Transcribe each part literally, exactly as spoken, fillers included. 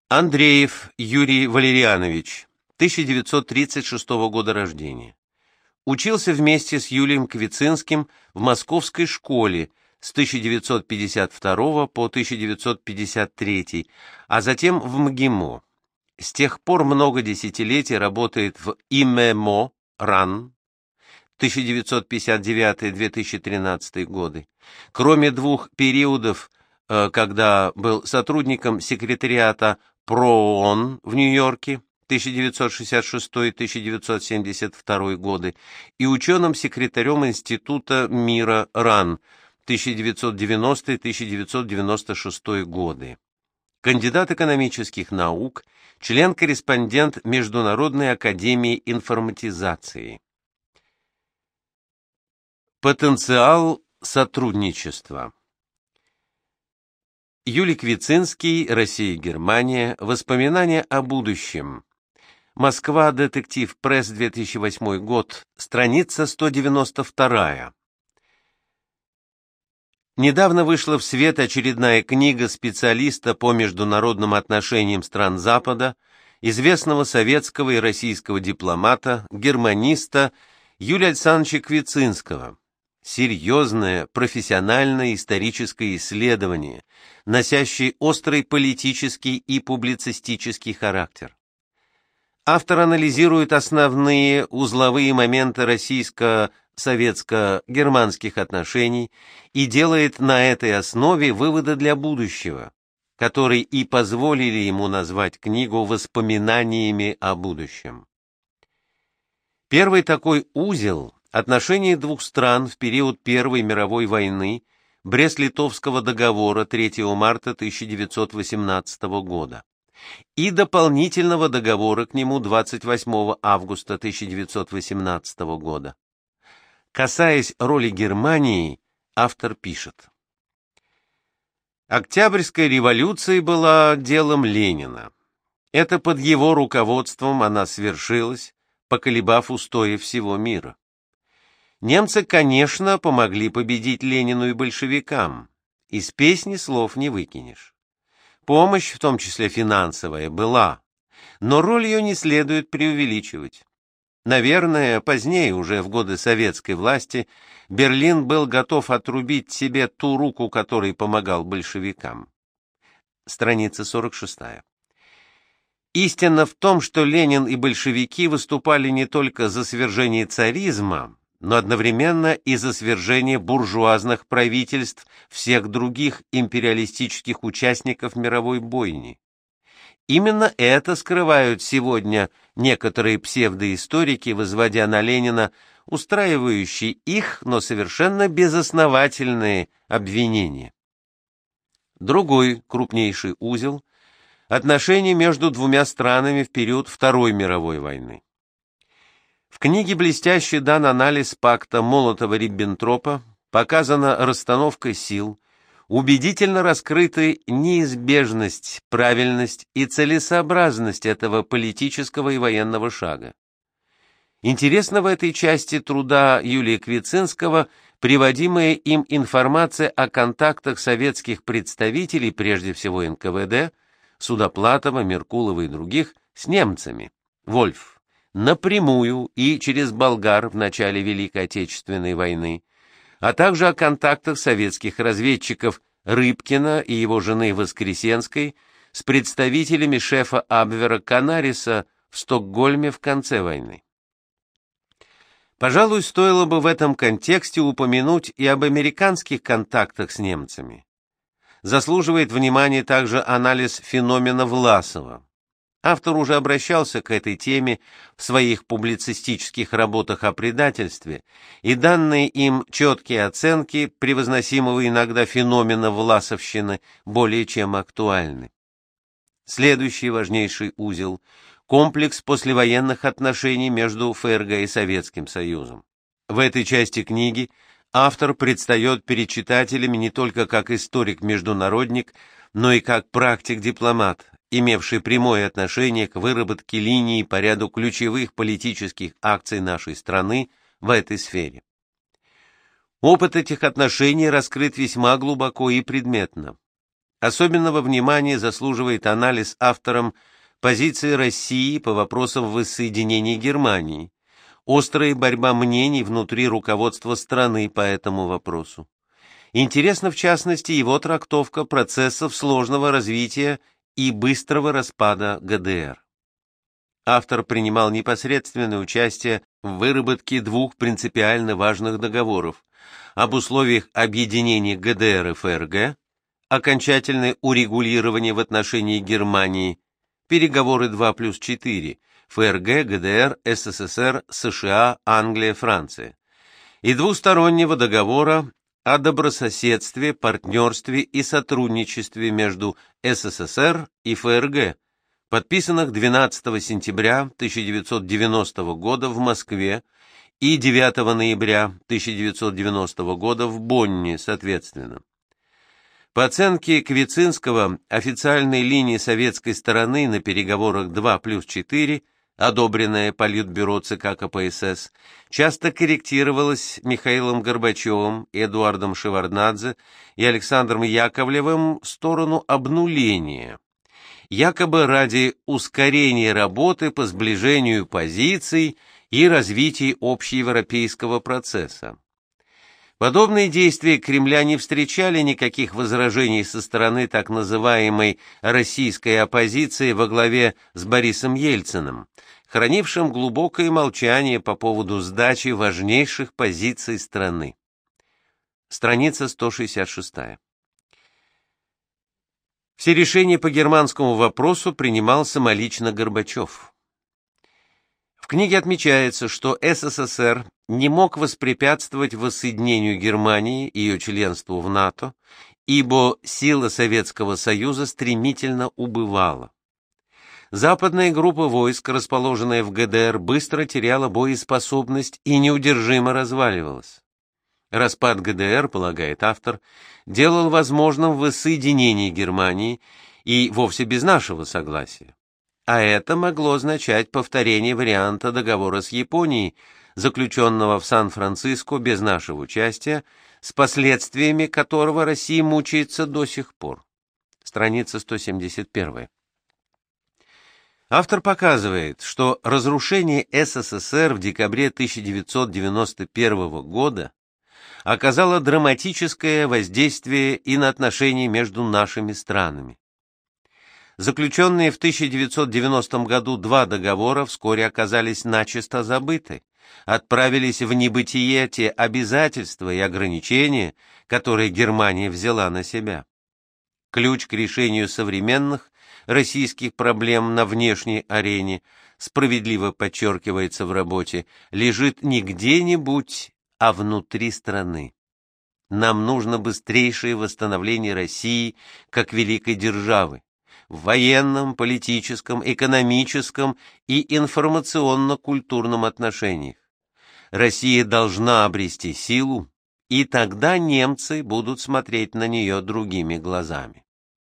Андреев Юрий Валерьянович, тысяча девятьсот тридцать шестого года рождения. Учился вместе с Юлием Квицинским в московской школе с тысяча девятьсот пятьдесят второго по тысяча девятьсот пятьдесят третий, а затем в МГИМО. С тех пор много десятилетий работает в ИМЭМО РАН тысяча девятьсот пятьдесят девятый — две тысячи тринадцатый годы. Кроме двух периодов, когда был сотрудником секретариата ПРООН в Нью-Йорке тысяча девятьсот шестьдесят шестой — тысяча девятьсот семьдесят второй годы и ученым-секретарем Института мира РАН тысяча девятьсот девяностый — тысяча девятьсот девяносто шестой годы. Кандидат экономических наук, член-корреспондент Международной академии информатизации. Потенциал сотрудничества. Юлий Квицинский, Россия-Германия. Воспоминания о будущем. Москва. Детектив Пресс. две тысячи восьмой год. Страница сто девяносто вторая. Недавно вышла в свет очередная книга специалиста по международным отношениям стран Запада, известного советского и российского дипломата, германиста Юлия Александровича Квицинского. Серьезное профессиональное историческое исследование, носящее острый политический и публицистический характер. Автор анализирует основные узловые моменты российско-советско-германских отношений и делает на этой основе выводы для будущего, которые и позволили ему назвать книгу «Воспоминаниями о будущем». Первый такой узел – отношения двух стран в период Первой мировой войны, Брест-Литовского договора третьего марта тысяча девятьсот восемнадцатого года и дополнительного договора к нему двадцать восьмого августа тысяча девятьсот восемнадцатого года. Касаясь роли Германии, автор пишет: Октябрьская революция была делом Ленина. Это под его руководством она свершилась, поколебав устои всего мира. Немцы, конечно, помогли победить Ленину и большевикам. Из песни слов не выкинешь. Помощь, в том числе финансовая, была, но роль ее не следует преувеличивать. Наверное, позднее, уже в годы советской власти, Берлин был готов отрубить себе ту руку, которой помогал большевикам. Страница сорок шестая. Истина в том, что Ленин и большевики выступали не только за свержение царизма, но одновременно и за свержение буржуазных правительств всех других империалистических участников мировой бойни. Именно это скрывают сегодня некоторые псевдоисторики, возводя на Ленина устраивающие их, но совершенно безосновательные обвинения. Другой крупнейший узел – отношения между двумя странами в период Второй мировой войны. В книге блестяще дан анализ пакта Молотова-Риббентропа, показана расстановка сил, убедительно раскрыты неизбежность, правильность и целесообразность этого политического и военного шага. Интересна в этой части труда Юлия Квицинского приводимая им информация о контактах советских представителей, прежде всего эн ка вэ дэ, Судоплатова, Меркулова и других, с немцами. Вольф. Напрямую и через болгар в начале Великой Отечественной войны, а также о контактах советских разведчиков Рыбкина и его жены Воскресенской с представителями шефа Абвера Канариса в Стокгольме в конце войны. Пожалуй, стоило бы в этом контексте упомянуть и об американских контактах с немцами. Заслуживает внимания также анализ феномена Власова. Автор уже обращался к этой теме в своих публицистических работах о предательстве, и данные им четкие оценки превозносимого иногда феномена власовщины более чем актуальны. Следующий важнейший узел – комплекс послевоенных отношений между эф эр гэ и Советским Союзом. В этой части книги автор предстает перед читателями не только как историк-международник, но и как практик-дипломат, имевший прямое отношение к выработке линии по ряду ключевых политических акций нашей страны в этой сфере. Опыт этих отношений раскрыт весьма глубоко и предметно. Особенного внимания заслуживает анализ автором позиции России по вопросам воссоединения Германии, острая борьба мнений внутри руководства страны по этому вопросу. Интересна, в частности, его трактовка процессов сложного развития и быстрого распада ГДР. Автор принимал непосредственное участие в выработке двух принципиально важных договоров об условиях объединения ГДР и ФРГ, окончательное урегулирование в отношении Германии, переговоры два плюс четыре, ФРГ, ГДР, СССР, США, Англия, Франция, и двустороннего договора о добрососедстве, партнерстве и сотрудничестве между СССР и ФРГ, подписанных двенадцатого сентября тысяча девятьсот девяностого года в Москве и девятого ноября тысяча девятьсот девяностого года в Бонне, соответственно. По оценке Квицинского, официальной линии советской стороны на переговорах два плюс четыре, одобренная Политбюро ЦК КПСС, часто корректировалась Михаилом Горбачевым, Эдуардом Шеварднадзе и Александром Яковлевым в сторону обнуления, якобы ради ускорения работы по сближению позиций и развития общеевропейского процесса. Подобные действия Кремля не встречали никаких возражений со стороны так называемой российской оппозиции во главе с Борисом Ельциным, хранившим глубокое молчание по поводу сдачи важнейших позиций страны. Страница сто шестьдесят шесть. Все решения по германскому вопросу принимал самолично Горбачев. В книге отмечается, что СССР не мог воспрепятствовать воссоединению Германии и ее членству в НАТО, ибо сила Советского Союза стремительно убывала. Западная группа войск, расположенная в ГДР, быстро теряла боеспособность и неудержимо разваливалась. Распад ГДР, полагает автор, делал возможным воссоединение Германии и вовсе без нашего согласия. А это могло означать повторение варианта договора с Японией, заключенного в Сан-Франциско без нашего участия, с последствиями которого Россия мучается до сих пор. Страница сто семьдесят один. Автор показывает, что разрушение СССР в декабре тысяча девятьсот девяносто первого года оказало драматическое воздействие и на отношения между нашими странами. Заключенные в тысяча девятьсот девяностом году два договора вскоре оказались начисто забыты, отправились в небытие те обязательства и ограничения, которые Германия взяла на себя. Ключ к решению современных российских проблем на внешней арене, справедливо подчеркивается в работе, лежит не где-нибудь, а внутри страны. Нам нужно быстрейшее восстановление России как великой державы в военном, политическом, экономическом и информационно-культурном отношениях. Россия должна обрести силу, и тогда немцы будут смотреть на нее другими глазами.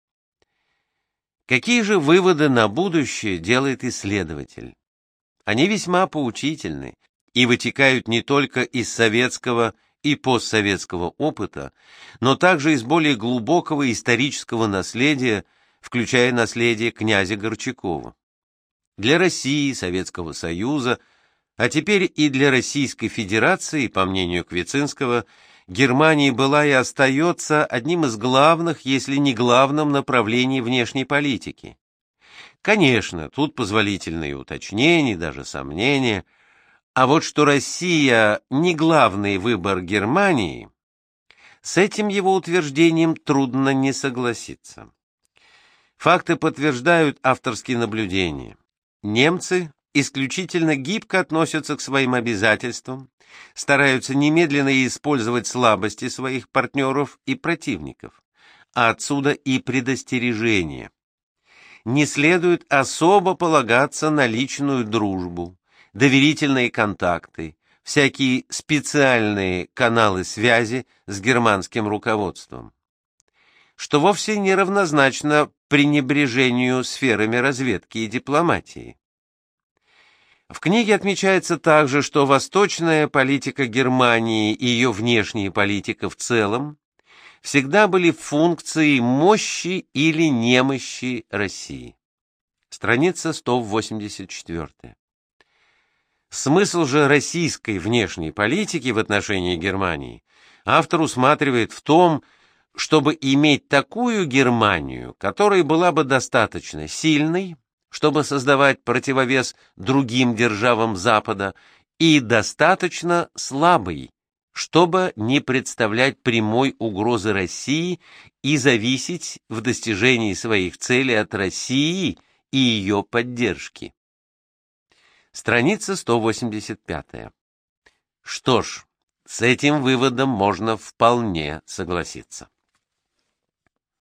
Какие же выводы на будущее делает исследователь? Они весьма поучительны и вытекают не только из советского и постсоветского опыта, но также из более глубокого исторического наследия, включая наследие князя Горчакова. Для России, Советского Союза, а теперь и для Российской Федерации, по мнению Квицинского, Германия была и остается одним из главных, если не главным, направлений внешней политики. Конечно, тут позволительные уточнения, даже сомнения, а вот что Россия не главный выбор Германии, с этим его утверждением трудно не согласиться. Факты подтверждают авторские наблюдения. Немцы исключительно гибко относятся к своим обязательствам, стараются немедленно использовать слабости своих партнеров и противников, а отсюда и предостережение. Не следует особо полагаться на личную дружбу, доверительные контакты, всякие специальные каналы связи с германским руководством, что вовсе не равнозначно пренебрежению сферами разведки и дипломатии. В книге отмечается также, что восточная политика Германии и ее внешняя политика в целом всегда были функцией мощи или немощи России. Страница сто восемьдесят четыре. Смысл же российской внешней политики в отношении Германии автор усматривает в том, чтобы иметь такую Германию, которая была бы достаточно сильной, чтобы создавать противовес другим державам Запада, и достаточно слабой, чтобы не представлять прямой угрозы России и зависеть в достижении своих целей от России и ее поддержки. Страница сто восемьдесят пять. Что ж, с этим выводом можно вполне согласиться.